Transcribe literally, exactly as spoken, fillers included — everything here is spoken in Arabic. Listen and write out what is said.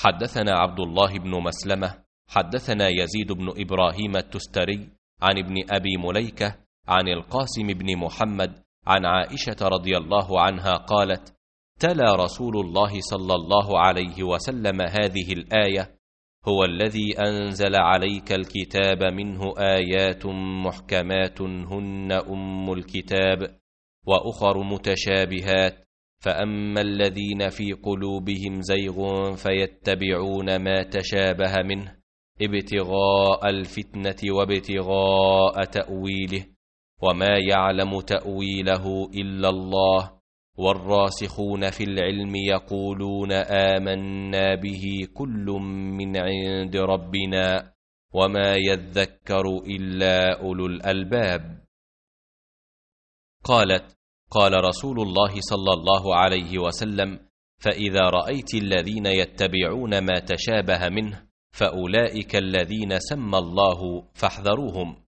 حدثنا عبد الله بن مسلمة حدثنا يزيد بن إبراهيم التستري عن ابن أبي مليكة عن القاسم بن محمد عن عائشة رضي الله عنها قالت: تلا رسول الله صلى الله عليه وسلم هذه الآية: هو الذي أنزل عليك الكتاب منه آيات محكمات هن أم الكتاب وأخر متشابهات، فأما الذين في قلوبهم زيغ فيتبعون ما تشابه منه ابتغاء الفتنة وابتغاء تأويله، وما يعلم تأويله إلا الله، والراسخون في العلم يقولون آمنا به كل من عند ربنا وما يذكر إلا أولو الألباب. قالت: قال رسول الله صلى الله عليه وسلم: فإذا رأيت الذين يتبعون ما تشابه منه فأولئك الذين سمى الله فاحذروهم.